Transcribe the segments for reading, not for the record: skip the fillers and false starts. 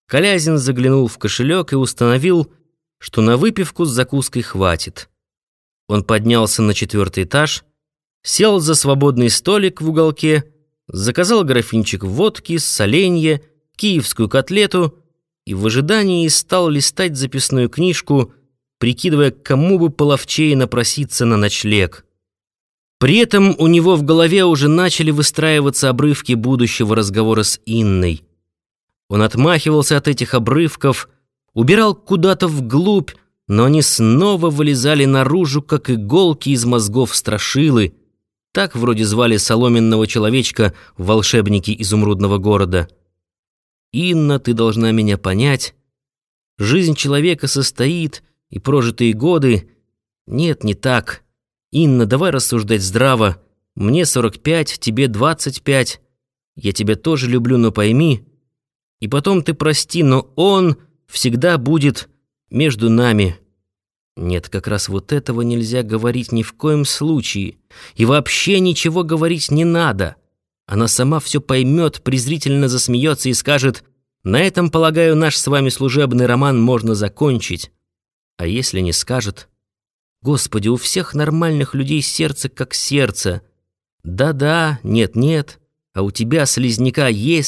Колязин заглянул в кошелек и установил, что на выпивку с закуской хватит. Он поднялся на 4-й этаж, сел за свободный столик в уголке, заказал графинчик водки, соленье, киевскую котлету и в ожидании стал листать записную книжку, прикидывая, кому бы половчее напроситься на ночлег. При этом у него в голове уже начали выстраиваться обрывки будущего разговора с Инной. Он отмахивался от этих обрывков, убирал куда-то вглубь, но они снова вылезали наружу, как иголки из мозгов страшилы. Так вроде звали соломенного человечка в «Волшебнике изумрудного города». «Инна, ты должна меня понять. Жизнь человека состоит, и прожитые годы...» «Нет, не так. Инна, давай рассуждать здраво. Мне 45, тебе 25. Я тебя тоже люблю, но пойми. И потом ты прости, но он всегда будет между нами». Нет, как раз вот этого нельзя говорить ни в коем случае. И вообще ничего говорить не надо. Она сама все поймет, презрительно засмеется и скажет: «На этом, полагаю, наш с вами служебный роман можно закончить». А если не скажет? Господи, у всех нормальных людей сердце как сердце. Да-да, нет-нет, а у тебя, слизняка,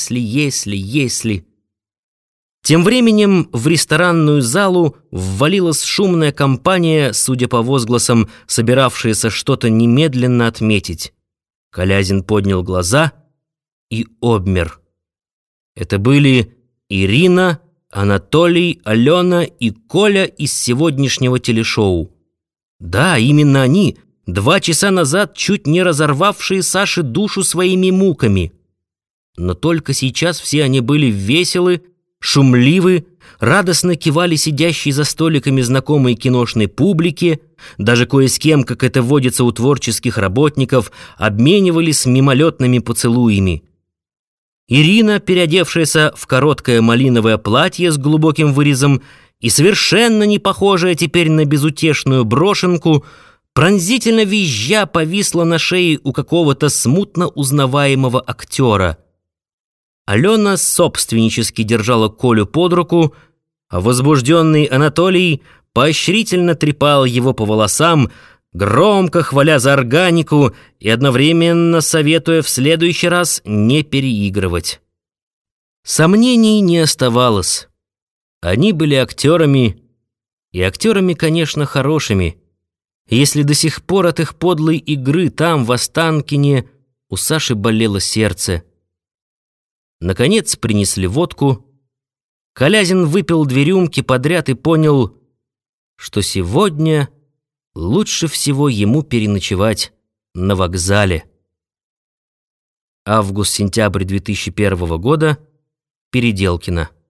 если. Тем временем в ресторанную залу ввалилась шумная компания, судя по возгласам, собиравшаяся что-то немедленно отметить. Колязин поднял глаза и обмер. Это были Ирина, Анатолий, Алена и Коля из сегодняшнего телешоу. Да, именно они, 2 часа назад чуть не разорвавшие Саше душу своими муками. Но только сейчас все они были веселы, шумливы, радостно кивали сидящей за столиками знакомой киношной публике, даже кое с кем, как это водится у творческих работников, обменивались мимолетными поцелуями. Ирина, переодевшаяся в короткое малиновое платье с глубоким вырезом и совершенно не похожая теперь на безутешную брошенку, пронзительно визжа повисла на шее у какого-то смутно узнаваемого актера. Алена собственнически держала Колю под руку, а возбужденный Анатолий поощрительно трепал его по волосам, громко хваля за органику и одновременно советуя в следующий раз не переигрывать. Сомнений не оставалось. Они были актерами, и актерами, конечно, хорошими, если до сих пор от их подлой игры там, в Останкине, у Саши болело сердце. Наконец принесли водку. Колязин выпил 2 рюмки подряд и понял, что сегодня лучше всего ему переночевать на вокзале. Август-сентябрь 2001 года. Переделкино.